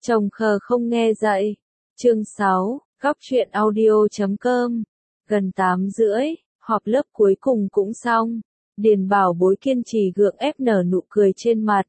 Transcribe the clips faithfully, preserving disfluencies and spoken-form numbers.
Chồng khờ không nghe dạy. Chương sáu, góc truyện audio chấm com. Gần tám rưỡi, họp lớp cuối cùng cũng xong. Điền Bảo Bối kiên trì gượng ép nở nụ cười trên mặt.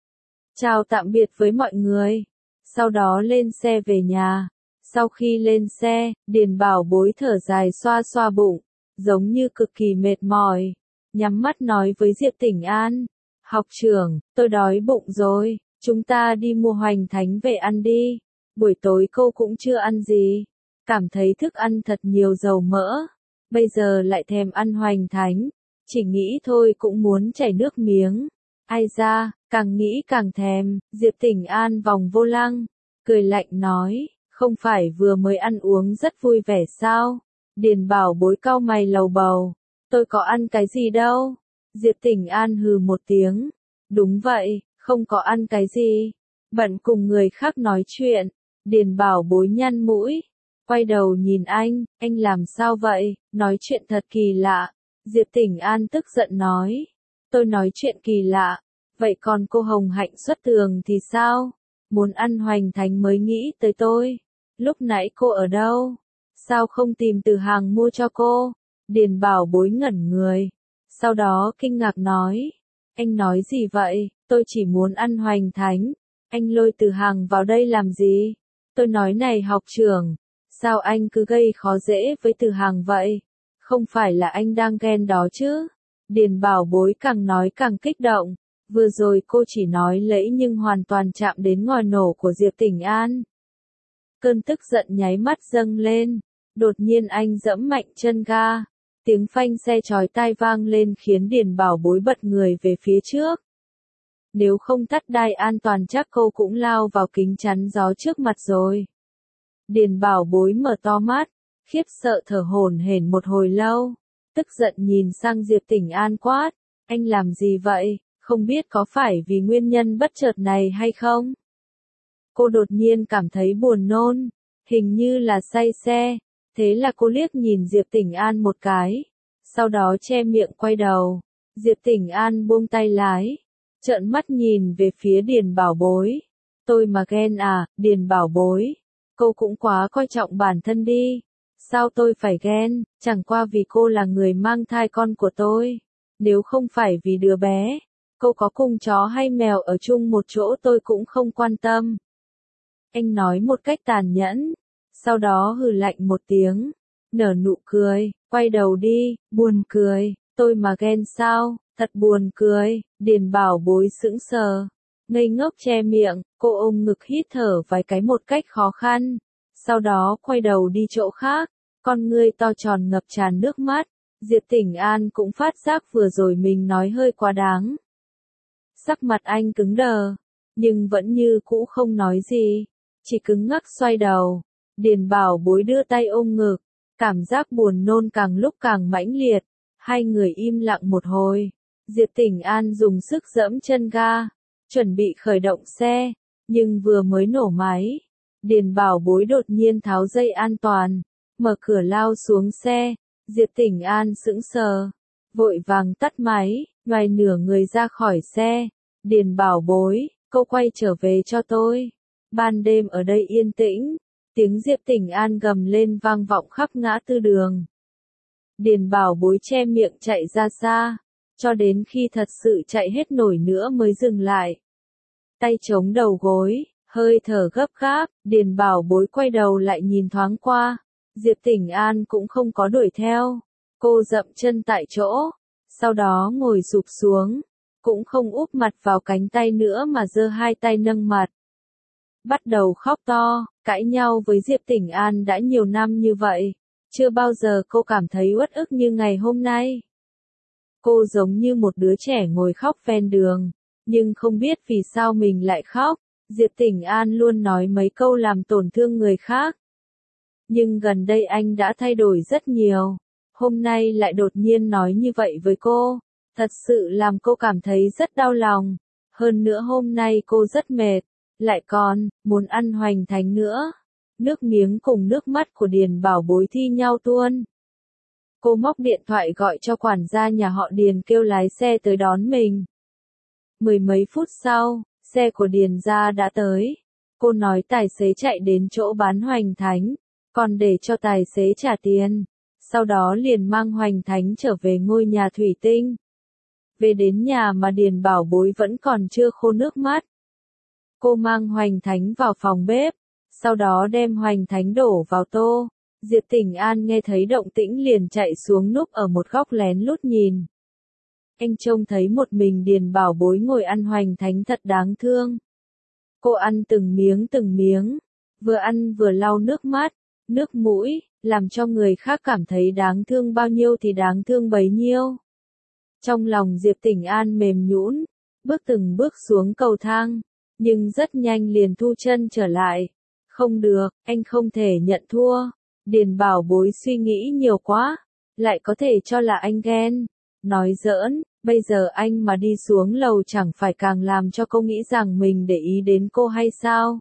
Chào tạm biệt với mọi người. Sau đó lên xe về nhà. Sau khi lên xe, Điền Bảo Bối thở dài xoa xoa bụng, giống như cực kỳ mệt mỏi. Nhắm mắt nói với Diệp Tỉnh An. Học trưởng, tôi đói bụng rồi, chúng ta đi mua hoành thánh về ăn đi. Buổi tối cô cũng chưa ăn gì. Cảm thấy thức ăn thật nhiều dầu mỡ. Bây giờ lại thèm ăn hoành thánh. Chỉ nghĩ thôi cũng muốn chảy nước miếng. Ai ra, càng nghĩ càng thèm. Diệp Tỉnh An vòng vô lăng, cười lạnh nói, không phải vừa mới ăn uống rất vui vẻ sao? Điền Bảo Bối cau mày lầu bầu, tôi có ăn cái gì đâu. Diệp Tỉnh An hừ một tiếng, đúng vậy, không có ăn cái gì. Bận cùng người khác nói chuyện. Điền Bảo Bối nhăn mũi, quay đầu nhìn anh, anh làm sao vậy, nói chuyện thật kỳ lạ. Diệp Tỉnh An tức giận nói, tôi nói chuyện kỳ lạ, vậy còn cô Hồng Hạnh xuất tường thì sao? Muốn ăn hoành thánh mới nghĩ tới tôi. Lúc nãy cô ở đâu? Sao không tìm Từ Hàng mua cho cô? Điền Bảo Bối ngẩn người, sau đó kinh ngạc nói, anh nói gì vậy, tôi chỉ muốn ăn hoành thánh. Anh lôi Từ Hàng vào đây làm gì? Tôi nói này học trưởng, sao anh cứ gây khó dễ với Từ Hàng vậy? Không phải là anh đang ghen đó chứ? Điền Bảo Bối càng nói càng kích động. Vừa rồi cô chỉ nói lẫy nhưng hoàn toàn chạm đến ngòi nổ của Diệp Tỉnh An. Cơn tức giận nháy mắt dâng lên. Đột nhiên anh giẫm mạnh chân ga. Tiếng phanh xe chói tai vang lên khiến Điền Bảo Bối bật người về phía trước. Nếu không thắt đai an toàn chắc cô cũng lao vào kính chắn gió trước mặt rồi. Điền Bảo Bối mở to mắt, khiếp sợ thở hổn hển một hồi lâu. Tức giận nhìn sang Diệp Tỉnh An quát, anh làm gì vậy, không biết có phải vì nguyên nhân bất chợt này hay không? Cô đột nhiên cảm thấy buồn nôn, hình như là say xe. Thế là cô liếc nhìn Diệp Tỉnh An một cái, sau đó che miệng quay đầu. Diệp Tỉnh An buông tay lái, trợn mắt nhìn về phía Điền Bảo Bối. Tôi mà ghen à, Điền Bảo Bối, cô cũng quá coi trọng bản thân đi. Sao tôi phải ghen, chẳng qua vì cô là người mang thai con của tôi. Nếu không phải vì đứa bé, cô có cùng chó hay mèo ở chung một chỗ tôi cũng không quan tâm. Anh nói một cách tàn nhẫn. Sau đó hừ lạnh một tiếng, nở nụ cười, quay đầu đi, buồn cười, tôi mà ghen sao, thật buồn cười. Điền Bảo Bối sững sờ, ngây ngốc che miệng, cô ôm ngực hít thở vài cái một cách khó khăn, sau đó quay đầu đi chỗ khác, con ngươi to tròn ngập tràn nước mắt. Diệp Tỉnh An cũng phát giác vừa rồi mình nói hơi quá đáng. Sắc mặt anh cứng đờ, nhưng vẫn như cũ không nói gì, chỉ cứng ngắc xoay đầu. Điền Bảo Bối đưa tay ôm ngực, cảm giác buồn nôn càng lúc càng mãnh liệt. Hai người im lặng một hồi. Diệp Tỉnh An dùng sức giẫm chân ga, chuẩn bị khởi động xe, nhưng vừa mới nổ máy, Điền Bảo Bối đột nhiên tháo dây an toàn, mở cửa lao xuống xe. Diệp Tỉnh An sững sờ, vội vàng tắt máy, ngoài nửa người ra khỏi xe. Điền Bảo Bối, cô quay trở về cho tôi. Ban đêm ở đây yên tĩnh. Tiếng Diệp Tỉnh An gầm lên vang vọng khắp ngã tư đường. Điền Bảo Bối che miệng chạy ra xa, cho đến khi thật sự chạy hết nổi nữa mới dừng lại. Tay chống đầu gối, hơi thở gấp gáp, Điền Bảo Bối quay đầu lại nhìn thoáng qua. Diệp Tỉnh An cũng không có đuổi theo. Cô dậm chân tại chỗ, sau đó ngồi sụp xuống, cũng không úp mặt vào cánh tay nữa mà giơ hai tay nâng mặt. Bắt đầu khóc to, cãi nhau với Diệp Tỉnh An đã nhiều năm như vậy, chưa bao giờ cô cảm thấy uất ức như ngày hôm nay. Cô giống như một đứa trẻ ngồi khóc ven đường, nhưng không biết vì sao mình lại khóc. Diệp Tỉnh An luôn nói mấy câu làm tổn thương người khác. Nhưng gần đây anh đã thay đổi rất nhiều, hôm nay lại đột nhiên nói như vậy với cô, thật sự làm cô cảm thấy rất đau lòng. Hơn nữa hôm nay cô rất mệt, lại còn, muốn ăn hoành thánh nữa. Nước miếng cùng nước mắt của Điền Bảo Bối thi nhau tuôn. Cô móc điện thoại gọi cho quản gia nhà họ Điền kêu lái xe tới đón mình. Mười mấy phút sau, xe của Điền gia đã tới. Cô nói tài xế chạy đến chỗ bán hoành thánh, còn để cho tài xế trả tiền. Sau đó liền mang hoành thánh trở về ngôi nhà thủy tinh. Về đến nhà mà Điền Bảo Bối vẫn còn chưa khô nước mắt. Cô mang hoành thánh vào phòng bếp, sau đó đem hoành thánh đổ vào tô. Diệp Tỉnh An nghe thấy động tĩnh liền chạy xuống núp ở một góc lén lút nhìn. Anh trông thấy một mình Điền Bảo Bối ngồi ăn hoành thánh thật đáng thương. Cô ăn từng miếng từng miếng, vừa ăn vừa lau nước mắt, nước mũi, làm cho người khác cảm thấy đáng thương bao nhiêu thì đáng thương bấy nhiêu. Trong lòng Diệp Tỉnh An mềm nhũn, bước từng bước xuống cầu thang, nhưng rất nhanh liền thu chân trở lại. Không được, anh không thể nhận thua. Điền Bảo Bối suy nghĩ nhiều quá, lại có thể cho là anh ghen. Nói giỡn, bây giờ anh mà đi xuống lầu chẳng phải càng làm cho cô nghĩ rằng mình để ý đến cô hay sao?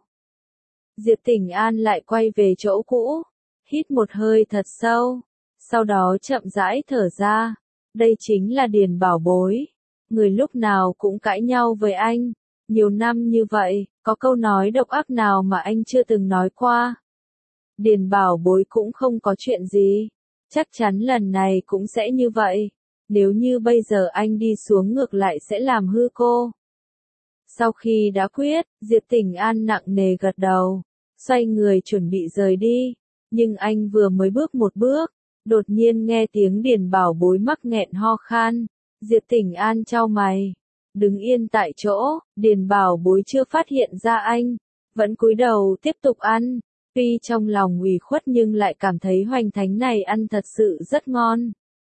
Diệp Tỉnh An lại quay về chỗ cũ, hít một hơi thật sâu, sau đó chậm rãi thở ra. Đây chính là Điền Bảo Bối, người lúc nào cũng cãi nhau với anh. Nhiều năm như vậy, có câu nói độc ác nào mà anh chưa từng nói qua? Điền Bảo Bối cũng không có chuyện gì, chắc chắn lần này cũng sẽ như vậy. Nếu như bây giờ anh đi xuống ngược lại sẽ làm hư cô. Sau khi đã quyết, Diệp Tỉnh An nặng nề gật đầu, xoay người chuẩn bị rời đi. Nhưng anh vừa mới bước một bước, đột nhiên nghe tiếng Điền Bảo Bối mắc nghẹn ho khan. Diệp Tỉnh An chau mày, đứng yên tại chỗ. Điền Bảo Bối chưa phát hiện ra anh, vẫn cúi đầu tiếp tục ăn. Tuy trong lòng ủy khuất nhưng lại cảm thấy hoành thánh này ăn thật sự rất ngon.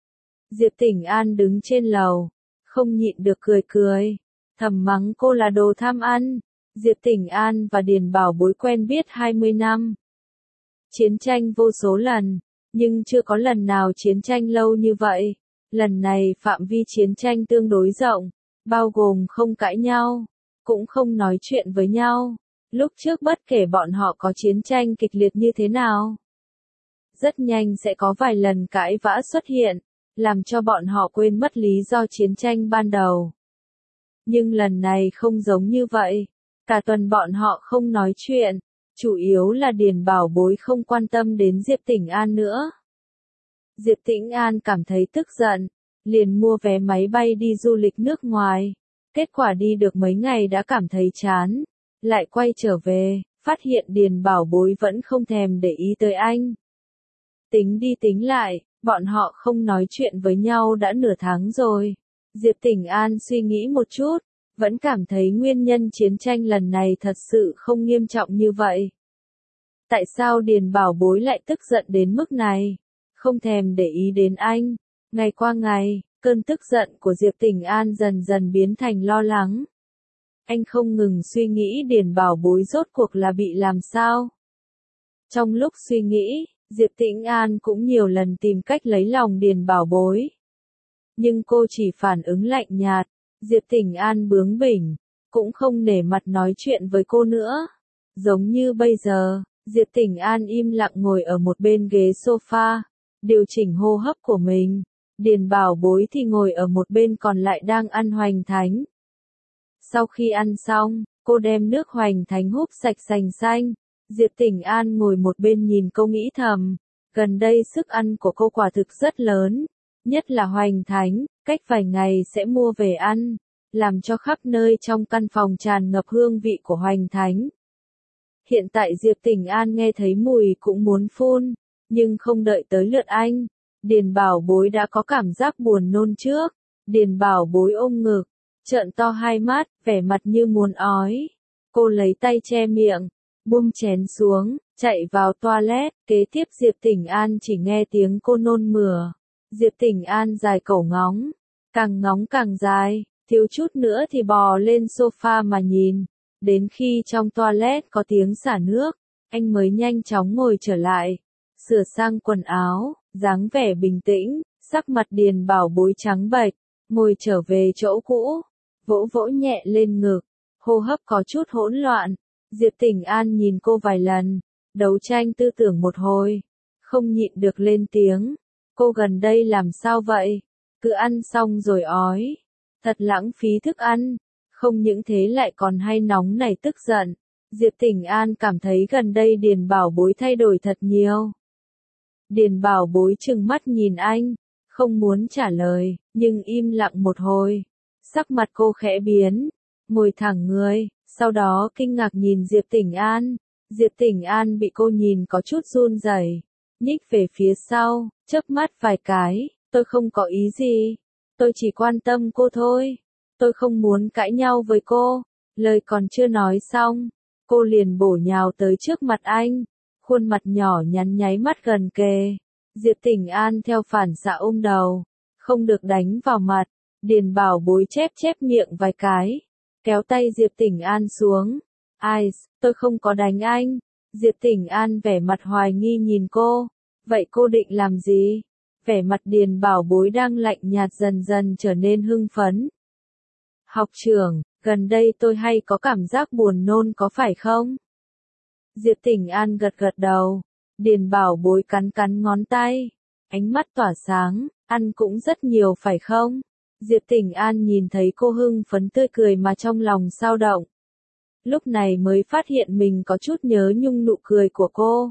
Diệp Tỉnh An đứng trên lầu, không nhịn được cười cười, thầm mắng cô là đồ tham ăn. Diệp Tỉnh An và Điền Bảo Bối quen biết hai mươi năm. Chiến tranh vô số lần, nhưng chưa có lần nào chiến tranh lâu như vậy. Lần này phạm vi chiến tranh tương đối rộng, bao gồm không cãi nhau, cũng không nói chuyện với nhau. Lúc trước bất kể bọn họ có chiến tranh kịch liệt như thế nào, rất nhanh sẽ có vài lần cãi vã xuất hiện, làm cho bọn họ quên mất lý do chiến tranh ban đầu. Nhưng lần này không giống như vậy, cả tuần bọn họ không nói chuyện, chủ yếu là Điền Bảo Bối không quan tâm đến Diệp Tỉnh An nữa. Diệp Tỉnh An cảm thấy tức giận, liền mua vé máy bay đi du lịch nước ngoài. Kết quả đi được mấy ngày đã cảm thấy chán, lại quay trở về, phát hiện Điền Bảo Bối vẫn không thèm để ý tới anh. Tính đi tính lại, bọn họ không nói chuyện với nhau đã nửa tháng rồi. Diệp Tỉnh An suy nghĩ một chút, vẫn cảm thấy nguyên nhân chiến tranh lần này thật sự không nghiêm trọng như vậy. Tại sao Điền Bảo Bối lại tức giận đến mức này? Không thèm để ý đến anh. Ngày qua ngày, cơn tức giận của Diệp Tỉnh An dần dần biến thành lo lắng. Anh không ngừng suy nghĩ Điền Bảo Bối rốt cuộc là bị làm sao. Trong lúc suy nghĩ, Diệp Tỉnh An cũng nhiều lần tìm cách lấy lòng Điền Bảo Bối. Nhưng cô chỉ phản ứng lạnh nhạt. Diệp Tỉnh An bướng bỉnh, cũng không nể mặt nói chuyện với cô nữa. Giống như bây giờ, Diệp Tỉnh An im lặng ngồi ở một bên ghế sofa, điều chỉnh hô hấp của mình. Điền Bảo Bối thì ngồi ở một bên còn lại đang ăn hoành thánh. Sau khi ăn xong, cô đem nước hoành thánh húp sạch sành xanh. Diệp Tỉnh An ngồi một bên nhìn cô nghĩ thầm, gần đây sức ăn của cô quả thực rất lớn, nhất là hoành thánh, cách vài ngày sẽ mua về ăn, làm cho khắp nơi trong căn phòng tràn ngập hương vị của hoành thánh. Hiện tại Diệp Tỉnh An nghe thấy mùi cũng muốn phun, nhưng không đợi tới lượt anh, Điền Bảo Bối đã có cảm giác buồn nôn trước. Điền Bảo Bối ôm ngực, trợn to hai mắt, vẻ mặt như muốn ói. Cô lấy tay che miệng, buông chén xuống, chạy vào toilet. Kế tiếp Diệp Tỉnh An chỉ nghe tiếng cô nôn mửa. Diệp Tỉnh An dài cổ ngóng, càng ngóng càng dài, thiếu chút nữa thì bò lên sofa mà nhìn. Đến khi trong toilet có tiếng xả nước, anh mới nhanh chóng ngồi trở lại, sửa sang quần áo, dáng vẻ bình tĩnh, sắc mặt Điền Bảo Bối trắng bệch, ngồi trở về chỗ cũ, vỗ vỗ nhẹ lên ngực, hô hấp có chút hỗn loạn. Diệp Tỉnh An nhìn cô vài lần, đấu tranh tư tưởng một hồi, không nhịn được lên tiếng. Cô gần đây làm sao vậy? Cứ ăn xong rồi ói. Thật lãng phí thức ăn. Không những thế lại còn hay nóng nảy tức giận. Diệp Tỉnh An cảm thấy gần đây Điền Bảo Bối thay đổi thật nhiều. Điền Bảo Bối trừng mắt nhìn anh, không muốn trả lời, nhưng im lặng một hồi. Sắc mặt cô khẽ biến, ngồi thẳng người, sau đó kinh ngạc nhìn Diệp Tỉnh An. Diệp Tỉnh An bị cô nhìn có chút run rẩy, nhích về phía sau, chớp mắt vài cái, tôi không có ý gì, tôi chỉ quan tâm cô thôi, tôi không muốn cãi nhau với cô. Lời còn chưa nói xong, cô liền bổ nhào tới trước mặt anh, khuôn mặt nhỏ nhắn nháy mắt gần kề. Diệp Tỉnh An theo phản xạ ôm đầu, không được đánh vào mặt. Điền Bảo Bối chép chép miệng vài cái, kéo tay Diệp Tỉnh An xuống. Ai, tôi không có đánh anh. Diệp Tỉnh An vẻ mặt hoài nghi nhìn cô. Vậy cô định làm gì? Vẻ mặt Điền Bảo Bối đang lạnh nhạt dần dần trở nên hưng phấn. Học trưởng, gần đây tôi hay có cảm giác buồn nôn có phải không? Diệp Tỉnh An gật gật đầu. Điền Bảo Bối cắn cắn ngón tay, ánh mắt tỏa sáng, ăn cũng rất nhiều phải không? Diệp Tỉnh An nhìn thấy cô hưng phấn tươi cười mà trong lòng dao động. Lúc này mới phát hiện mình có chút nhớ nhung nụ cười của cô.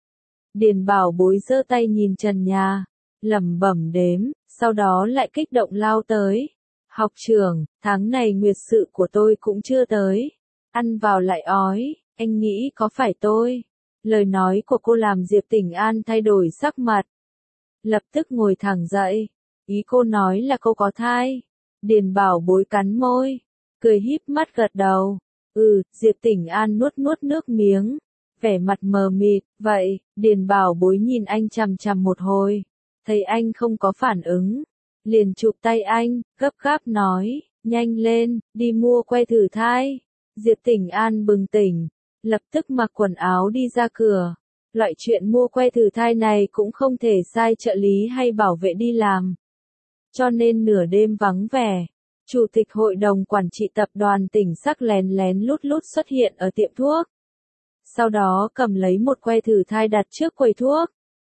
Điền Bảo Bối giơ tay nhìn trần nhà, lẩm bẩm đếm, sau đó lại kích động lao tới. Học trưởng, tháng này nguyệt sự của tôi cũng chưa tới. Ăn vào lại ói, anh nghĩ có phải tôi? Lời nói của cô làm Diệp Tỉnh An thay đổi sắc mặt. Lập tức ngồi thẳng dậy. Ý cô nói là cô có thai. Điền Bảo Bối cắn môi, cười híp mắt gật đầu. Ừ, Diệp Tỉnh An nuốt nuốt nước miếng, vẻ mặt mờ mịt. Vậy, Điền Bảo Bối nhìn anh chằm chằm một hồi, thấy anh không có phản ứng, liền chụp tay anh, gấp gáp nói, nhanh lên, đi mua que thử thai. Diệp Tỉnh An bừng tỉnh, lập tức mặc quần áo đi ra cửa. Loại chuyện mua que thử thai này cũng không thể sai trợ lý hay bảo vệ đi làm. Cho nên nửa đêm vắng vẻ, Chủ tịch hội đồng quản trị tập đoàn Tỉnh Sắc lén lén lút lút xuất hiện ở tiệm thuốc. Sau đó cầm lấy một que thử thai đặt trước quầy thuốc.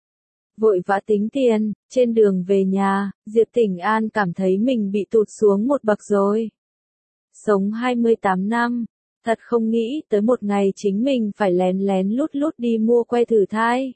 Vội vã tính tiền, trên đường về nhà, Diệp Tỉnh An cảm thấy mình bị tụt xuống một bậc rồi. Sống hai mươi tám năm, thật không nghĩ tới một ngày chính mình phải lén lén lút lút đi mua que thử thai.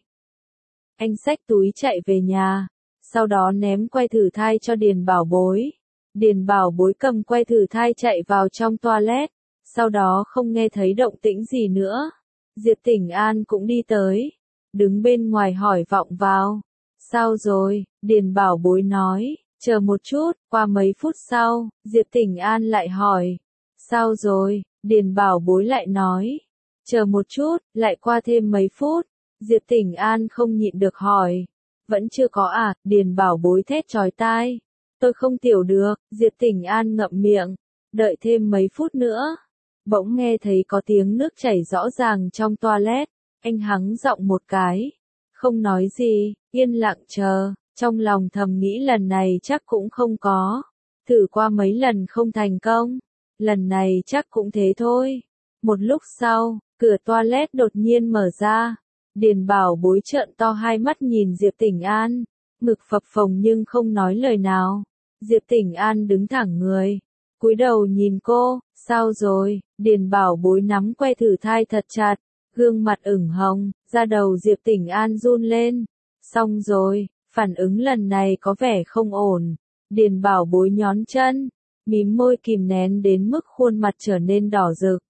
Anh xách túi chạy về nhà, sau đó ném que thử thai cho Điền Bảo Bối. Điền Bảo Bối cầm que thử thai chạy vào trong toilet, sau đó không nghe thấy động tĩnh gì nữa. Diệp Tỉnh An cũng đi tới, đứng bên ngoài hỏi vọng vào. Sao rồi? Điền Bảo Bối nói, chờ một chút. Qua mấy phút sau, Diệp Tỉnh An lại hỏi, sao rồi? Điền Bảo Bối lại nói, chờ một chút. Lại qua thêm mấy phút, Diệp Tỉnh An không nhịn được hỏi, vẫn chưa có à? Điền Bảo Bối thét chói tai, tôi không tiểu được. Diệp Tỉnh An ngậm miệng, đợi thêm mấy phút nữa. Bỗng nghe thấy có tiếng nước chảy rõ ràng trong toilet. Anh hắng giọng một cái, không nói gì, yên lặng chờ, trong lòng thầm nghĩ lần này chắc cũng không có. Thử qua mấy lần không thành công, lần này chắc cũng thế thôi. Một lúc sau, cửa toilet đột nhiên mở ra. Điền Bảo Bối trợn to hai mắt nhìn Diệp Tỉnh An, ngực phập phồng nhưng không nói lời nào. Diệp Tỉnh An đứng thẳng người, cúi đầu nhìn cô, sao rồi? Điền Bảo Bối nắm que thử thai thật chặt, gương mặt ửng hồng, da đầu Diệp Tỉnh An run lên. Xong rồi, phản ứng lần này có vẻ không ổn. Điền Bảo Bối nhón chân, mím môi kìm nén đến mức khuôn mặt trở nên đỏ rực.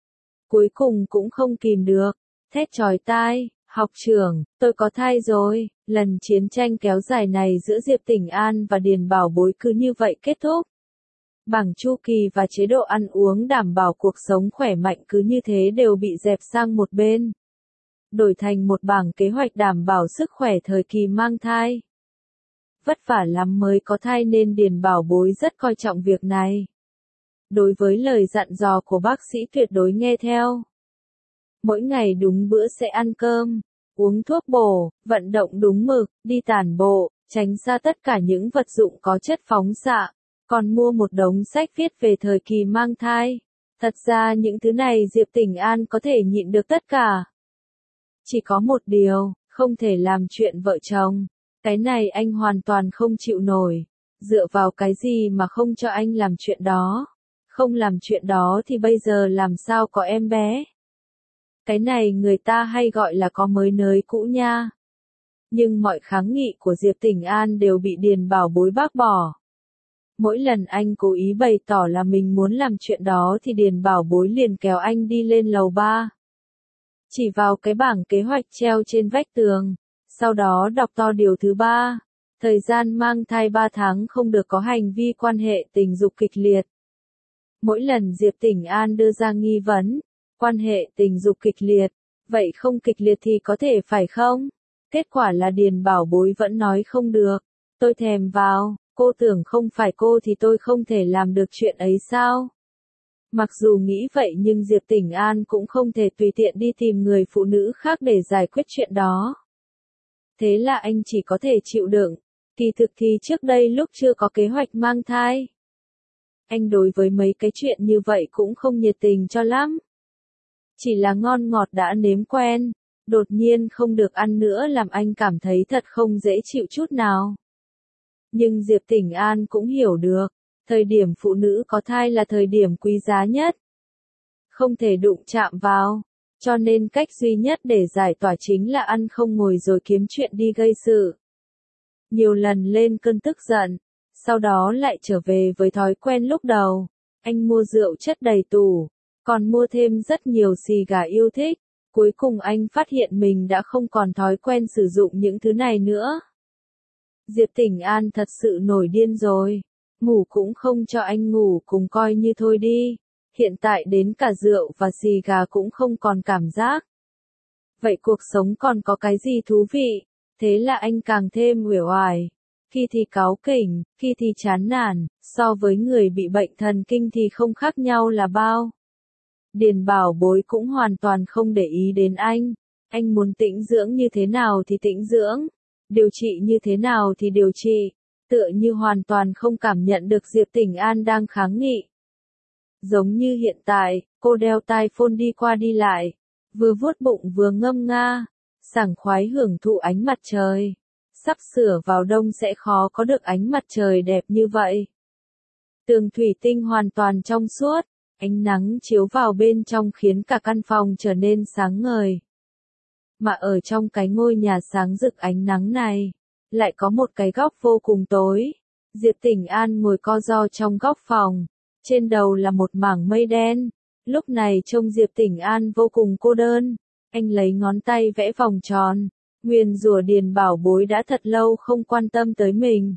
Cuối cùng cũng không kìm được, thét chói tai, học trưởng, tôi có thai rồi. Lần chiến tranh kéo dài này giữa Diệp Tỉnh An và Điền Bảo Bối cứ như vậy kết thúc. Bảng chu kỳ và chế độ ăn uống đảm bảo cuộc sống khỏe mạnh cứ như thế đều bị dẹp sang một bên. Đổi thành một bảng kế hoạch đảm bảo sức khỏe thời kỳ mang thai. Vất vả lắm mới có thai nên Điền Bảo Bối rất coi trọng việc này. Đối với lời dặn dò của bác sĩ tuyệt đối nghe theo. Mỗi ngày đúng bữa sẽ ăn cơm, uống thuốc bổ, vận động đúng mực, đi tản bộ, tránh xa tất cả những vật dụng có chất phóng xạ. Còn mua một đống sách viết về thời kỳ mang thai. Thật ra những thứ này Diệp Tỉnh An có thể nhịn được tất cả. Chỉ có một điều, không thể làm chuyện vợ chồng. Cái này anh hoàn toàn không chịu nổi. Dựa vào cái gì mà không cho anh làm chuyện đó? Không làm chuyện đó thì bây giờ làm sao có em bé? Cái này người ta hay gọi là có mới nới cũ nha. Nhưng mọi kháng nghị của Diệp Tỉnh An đều bị Điền Bảo Bối bác bỏ. Mỗi lần anh cố ý bày tỏ là mình muốn làm chuyện đó thì Điền Bảo Bối liền kéo anh đi lên lầu ba. Chỉ vào cái bảng kế hoạch treo trên vách tường, sau đó đọc to điều thứ ba. Thời gian mang thai ba tháng không được có hành vi quan hệ tình dục kịch liệt. Mỗi lần Diệp Tỉnh An đưa ra nghi vấn, quan hệ tình dục kịch liệt, vậy không kịch liệt thì có thể phải không? Kết quả là Điền Bảo Bối vẫn nói không được. Tôi thèm vào, cô tưởng không phải cô thì tôi không thể làm được chuyện ấy sao? Mặc dù nghĩ vậy nhưng Diệp Tỉnh An cũng không thể tùy tiện đi tìm người phụ nữ khác để giải quyết chuyện đó. Thế là anh chỉ có thể chịu đựng. Kỳ thực thì trước đây lúc chưa có kế hoạch mang thai, anh đối với mấy cái chuyện như vậy cũng không nhiệt tình cho lắm. Chỉ là ngon ngọt đã nếm quen, đột nhiên không được ăn nữa làm anh cảm thấy thật không dễ chịu chút nào. Nhưng Diệp Tỉnh An cũng hiểu được, thời điểm phụ nữ có thai là thời điểm quý giá nhất. Không thể đụng chạm vào, cho nên cách duy nhất để giải tỏa chính là ăn không ngồi rồi kiếm chuyện đi gây sự. Nhiều lần lên cơn tức giận, sau đó lại trở về với thói quen lúc đầu. Anh mua rượu chất đầy tủ, còn mua thêm rất nhiều xì gà yêu thích. Cuối cùng anh phát hiện mình đã không còn thói quen sử dụng những thứ này nữa. Diệp Tỉnh An thật sự nổi điên rồi. Ngủ cũng không cho anh ngủ cùng coi như thôi đi. Hiện tại đến cả rượu và xì gà cũng không còn cảm giác. Vậy cuộc sống còn có cái gì thú vị? Thế là anh càng thêm uể oải. Khi thì cáu kỉnh, khi thì chán nản, so với người bị bệnh thần kinh thì không khác nhau là bao. Điền Bảo Bối cũng hoàn toàn không để ý đến anh. Anh muốn tĩnh dưỡng như thế nào thì tĩnh dưỡng, điều trị như thế nào thì điều trị, tựa như hoàn toàn không cảm nhận được Diệp Tỉnh An đang kháng nghị. Giống như hiện tại, cô đeo tai phone đi qua đi lại, vừa vuốt bụng vừa ngâm nga, sảng khoái hưởng thụ ánh mặt trời. Sắp sửa vào đông sẽ khó có được ánh mặt trời đẹp như vậy. Tường thủy tinh hoàn toàn trong suốt, ánh nắng chiếu vào bên trong khiến cả căn phòng trở nên sáng ngời. Mà ở trong cái ngôi nhà sáng rực ánh nắng này, lại có một cái góc vô cùng tối. Diệp Tỉnh An ngồi co ro trong góc phòng, trên đầu là một mảng mây đen. Lúc này trông Diệp Tỉnh An vô cùng cô đơn, anh lấy ngón tay vẽ vòng tròn, nguyền rủa Điền Bảo Bối đã thật lâu không quan tâm tới mình.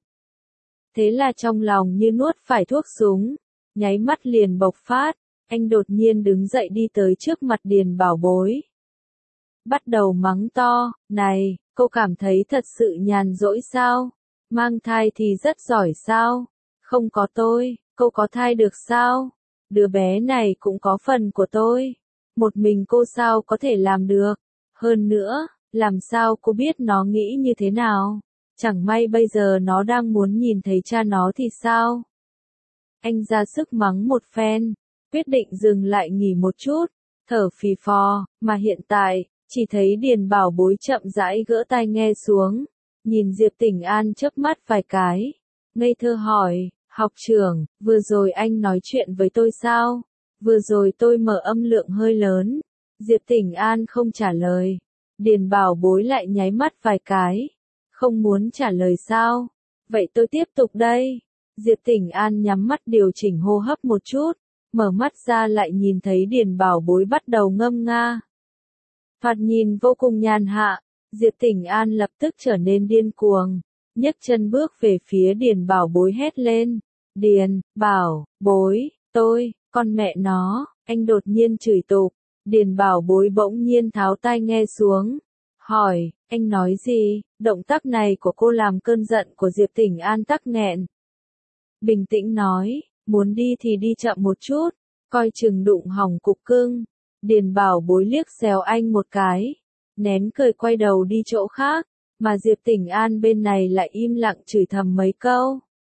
Thế là trong lòng như nuốt phải thuốc súng, nháy mắt liền bộc phát, anh đột nhiên đứng dậy đi tới trước mặt Điền Bảo Bối. Bắt đầu mắng to, này, cô cảm thấy thật sự nhàn rỗi sao? Mang thai thì rất giỏi sao? Không có tôi, cô có thai được sao? Đứa bé này cũng có phần của tôi. Một mình cô sao có thể làm được? Hơn nữa, làm sao cô biết nó nghĩ như thế nào? Chẳng may bây giờ nó đang muốn nhìn thấy cha nó thì sao? Anh ra sức mắng một phen, quyết định dừng lại nghỉ một chút, thở phì phò, mà hiện tại, chỉ thấy Điền Bảo Bối chậm rãi gỡ tai nghe xuống, nhìn Diệp Tỉnh An chớp mắt vài cái, ngây thơ hỏi, học trưởng, vừa rồi anh nói chuyện với tôi sao? Vừa rồi tôi mở âm lượng hơi lớn. Diệp Tỉnh An không trả lời. Điền Bảo Bối lại nháy mắt vài cái. Không muốn trả lời sao? Vậy tôi tiếp tục đây. Diệp Tỉnh An nhắm mắt điều chỉnh hô hấp một chút, mở mắt ra lại nhìn thấy Điền Bảo Bối bắt đầu ngâm nga. Thoạt nhìn vô cùng nhàn hạ, Diệp Tỉnh An lập tức trở nên điên cuồng, nhấc chân bước về phía Điền Bảo Bối hét lên. Điền, Bảo, Bối, tôi, con mẹ nó, anh đột nhiên chửi tục. Điền Bảo Bối bỗng nhiên tháo tai nghe xuống, hỏi, anh nói gì? Động tác này của cô làm cơn giận của Diệp Tỉnh An tắc nghẹn. Bình tĩnh nói, muốn đi thì đi chậm một chút, coi chừng đụng hỏng cục cưng. Điền Bảo Bối liếc xéo anh một cái, nén cười quay đầu đi chỗ khác, mà Diệp Tỉnh An bên này lại im lặng chửi thầm mấy câu.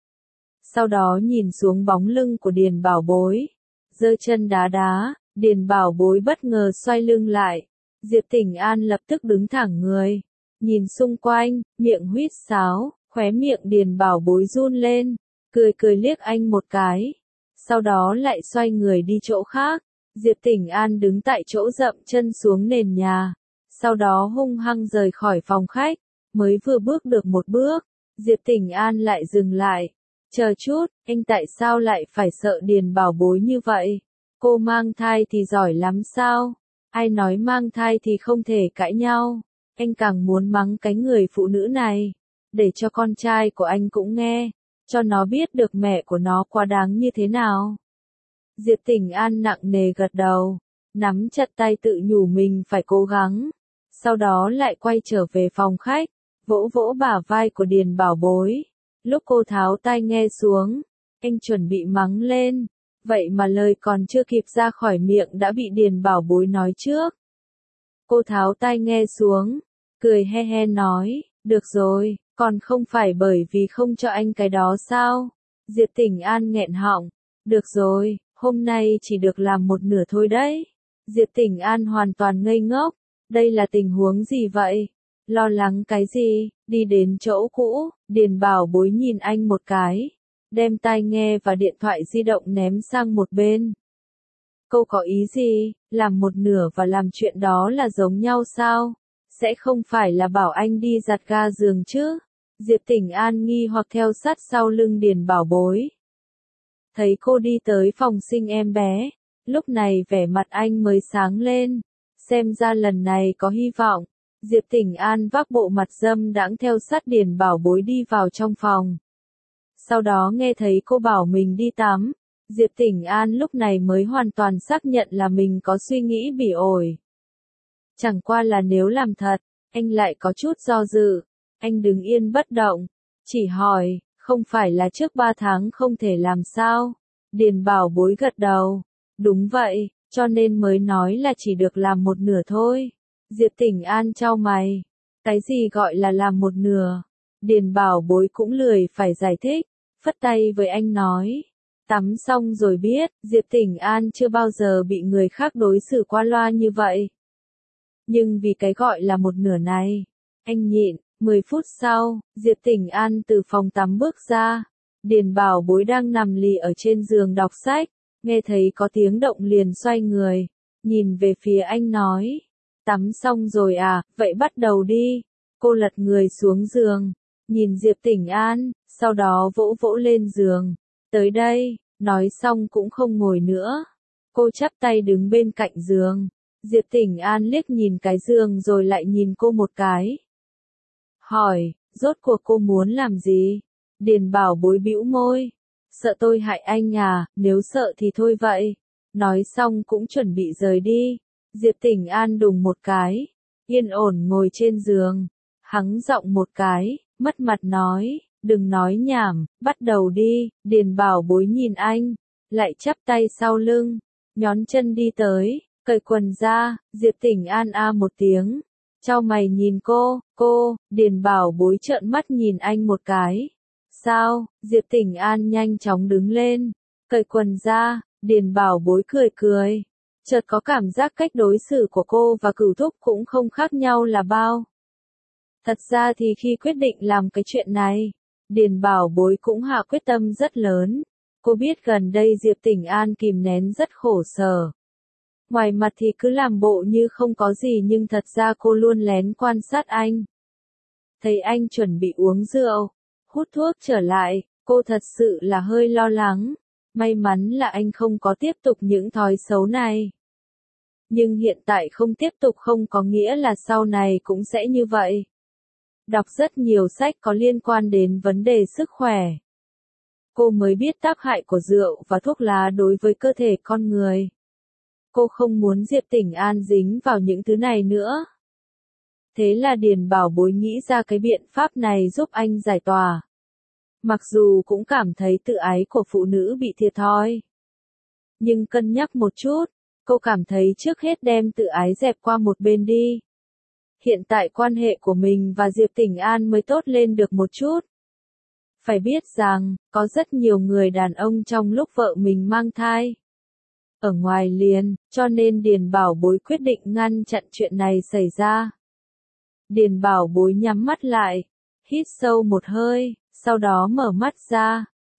Sau đó nhìn xuống bóng lưng của Điền Bảo Bối, giơ chân đá đá, Điền Bảo Bối bất ngờ xoay lưng lại. Diệp Tỉnh An lập tức đứng thẳng người, nhìn xung quanh, miệng huýt sáo, khóe miệng Điền Bảo Bối run lên, cười cười liếc anh một cái, sau đó lại xoay người đi chỗ khác. Diệp Tỉnh An đứng tại chỗ dậm chân xuống nền nhà, sau đó hung hăng rời khỏi phòng khách, mới vừa bước được một bước, Diệp Tỉnh An lại dừng lại. Chờ chút, anh tại sao lại phải sợ Điền Bảo Bối như vậy? Cô mang thai thì giỏi lắm sao? Ai nói mang thai thì không thể cãi nhau? Anh càng muốn mắng cái người phụ nữ này, để cho con trai của anh cũng nghe, cho nó biết được mẹ của nó quá đáng như thế nào. Diệp Tỉnh An nặng nề gật đầu, nắm chặt tay tự nhủ mình phải cố gắng, sau đó lại quay trở về phòng khách, vỗ vỗ bả vai của Điền Bảo Bối. Lúc cô tháo tai nghe xuống, anh chuẩn bị mắng lên, vậy mà lời còn chưa kịp ra khỏi miệng đã bị Điền Bảo Bối nói trước. Cô tháo tai nghe xuống, cười he he nói, được rồi, còn không phải bởi vì không cho anh cái đó sao? Diệp Tỉnh An nghẹn họng, được rồi, hôm nay chỉ được làm một nửa thôi đấy. Diệp Tỉnh An hoàn toàn ngây ngốc, đây là tình huống gì vậy? Lo lắng cái gì? Đi đến chỗ cũ, Điền Bảo Bối nhìn anh một cái, đem tai nghe và điện thoại di động ném sang một bên. Cô có ý gì? Làm một nửa và làm chuyện đó là giống nhau sao? Sẽ không phải là bảo anh đi giặt ga giường chứ? Diệp Tỉnh An nghi hoặc theo sát sau lưng Điền Bảo Bối. Thấy cô đi tới phòng sinh em bé, lúc này vẻ mặt anh mới sáng lên, xem ra lần này có hy vọng. Diệp Tỉnh An vác bộ mặt dâm đãng theo sát Điền Bảo Bối đi vào trong phòng. Sau đó nghe thấy cô bảo mình đi tắm, Diệp Tỉnh An lúc này mới hoàn toàn xác nhận là mình có suy nghĩ bị ổi. Chẳng qua là nếu làm thật, anh lại có chút do dự. Anh đứng yên bất động, chỉ hỏi, không phải là trước ba tháng không thể làm sao? Điền Bảo Bối gật đầu, đúng vậy, cho nên mới nói là chỉ được làm một nửa thôi. Diệp Tỉnh An chau mày, cái gì gọi là làm một nửa? Điền Bảo Bối cũng lười phải giải thích, phất tay với anh nói, tắm xong rồi biết. Diệp Tỉnh An chưa bao giờ bị người khác đối xử qua loa như vậy. Nhưng vì cái gọi là một nửa này, anh nhịn. Mười phút sau, Diệp Tỉnh An từ phòng tắm bước ra. Điền Bảo Bối đang nằm lì ở trên giường đọc sách, nghe thấy có tiếng động liền xoay người, nhìn về phía anh nói, tắm xong rồi à, vậy bắt đầu đi. Cô lật người xuống giường, nhìn Diệp Tỉnh An, sau đó vỗ vỗ lên giường, tới đây, nói xong cũng không ngồi nữa. Cô chắp tay đứng bên cạnh giường, Diệp Tỉnh An liếc nhìn cái giường rồi lại nhìn cô một cái. Hỏi, rốt cuộc cô muốn làm gì? Điền Bảo Bối bĩu môi, sợ tôi hại anh à, nếu sợ thì thôi vậy. Nói xong cũng chuẩn bị rời đi. Diệp Tỉnh An đùng một cái, yên ổn ngồi trên giường, hắng giọng một cái, mất mặt nói, đừng nói nhảm, bắt đầu đi. Điền Bảo Bối nhìn anh, lại chắp tay sau lưng, nhón chân đi tới, cởi quần ra. Diệp Tỉnh An a một tiếng, chau mày nhìn cô, cô. Điền Bảo Bối trợn mắt nhìn anh một cái. Sao? Diệp Tỉnh An nhanh chóng đứng lên, cởi quần ra. Điền Bảo Bối cười cười, chợt có cảm giác cách đối xử của cô và Cửu Thúc cũng không khác nhau là bao. Thật ra thì khi quyết định làm cái chuyện này, Điền Bảo Bối cũng hạ quyết tâm rất lớn. Cô biết gần đây Diệp Tỉnh An kìm nén rất khổ sở. Ngoài mặt thì cứ làm bộ như không có gì nhưng thật ra cô luôn lén quan sát anh. Thấy anh chuẩn bị uống rượu, hút thuốc trở lại, cô thật sự là hơi lo lắng. May mắn là anh không có tiếp tục những thói xấu này. Nhưng hiện tại không tiếp tục không có nghĩa là sau này cũng sẽ như vậy. Đọc rất nhiều sách có liên quan đến vấn đề sức khỏe. Cô mới biết tác hại của rượu và thuốc lá đối với cơ thể con người. Cô không muốn Diệp Tỉnh An dính vào những thứ này nữa. Thế là Điền Bảo Bối nghĩ ra cái biện pháp này giúp anh giải tỏa. Mặc dù cũng cảm thấy tự ái của phụ nữ bị thiệt thòi. Nhưng cân nhắc một chút, cô cảm thấy trước hết đem tự ái dẹp qua một bên đi. Hiện tại quan hệ của mình và Diệp Tỉnh An mới tốt lên được một chút. Phải biết rằng, có rất nhiều người đàn ông trong lúc vợ mình mang thai. Ở ngoài liền, cho nên Điền Bảo Bối quyết định ngăn chặn chuyện này xảy ra. Điền Bảo Bối nhắm mắt lại, hít sâu một hơi, sau đó mở mắt ra.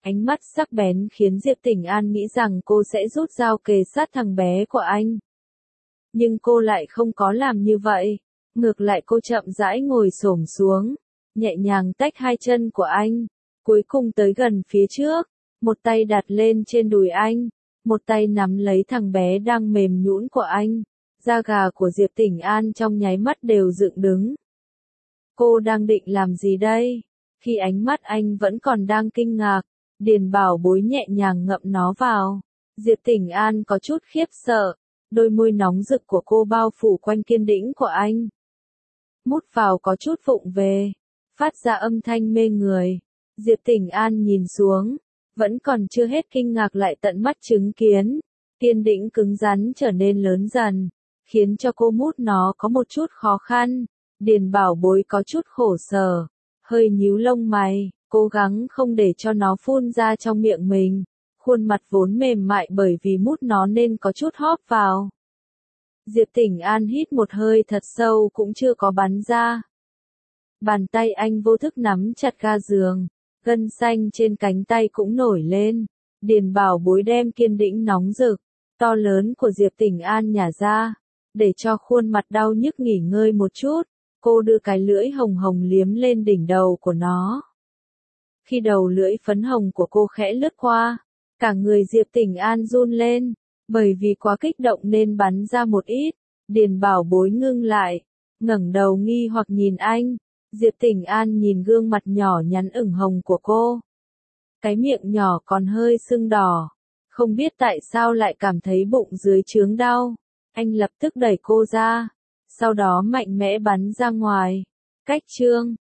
Ánh mắt sắc bén khiến Diệp Tỉnh An nghĩ rằng cô sẽ rút dao kề sát thằng bé của anh. Nhưng cô lại không có làm như vậy. Ngược lại cô chậm rãi ngồi xổm xuống, nhẹ nhàng tách hai chân của anh, cuối cùng tới gần phía trước, một tay đặt lên trên đùi anh, một tay nắm lấy thằng bé đang mềm nhũn của anh. Da gà của Diệp Tỉnh An trong nháy mắt đều dựng đứng. Cô đang định làm gì đây? Khi ánh mắt anh vẫn còn đang kinh ngạc, Điền Bảo Bối nhẹ nhàng ngậm nó vào. Diệp Tỉnh An có chút khiếp sợ, đôi môi nóng rực của cô bao phủ quanh kiên đĩnh của anh. Mút vào có chút vụng về, phát ra âm thanh mê người. Diệp Tỉnh An nhìn xuống, vẫn còn chưa hết kinh ngạc lại tận mắt chứng kiến. Kiên đĩnh cứng rắn trở nên lớn dần, khiến cho cô mút nó có một chút khó khăn. Điền Bảo Bối có chút khổ sở, hơi nhíu lông mày, cố gắng không để cho nó phun ra trong miệng mình. Khuôn mặt vốn mềm mại bởi vì mút nó nên có chút hóp vào. Diệp Tỉnh An hít một hơi thật sâu cũng chưa có bắn ra. Bàn tay anh vô thức nắm chặt ga giường, gân xanh trên cánh tay cũng nổi lên. Điền Bảo Bối đem kiên đĩnh nóng rực, to lớn của Diệp Tỉnh An nhả ra, để cho khuôn mặt đau nhức nghỉ ngơi một chút. Cô đưa cái lưỡi hồng hồng liếm lên đỉnh đầu của nó. Khi đầu lưỡi phấn hồng của cô khẽ lướt qua, cả người Diệp Tỉnh An run lên, bởi vì quá kích động nên bắn ra một ít. Điền Bảo Bối ngưng lại, ngẩng đầu nghi hoặc nhìn anh. Diệp Tỉnh An nhìn gương mặt nhỏ nhắn ửng hồng của cô. Cái miệng nhỏ còn hơi sưng đỏ, không biết tại sao lại cảm thấy bụng dưới chướng đau. Anh lập tức đẩy cô ra, sau đó mạnh mẽ bắn ra ngoài. Cách chương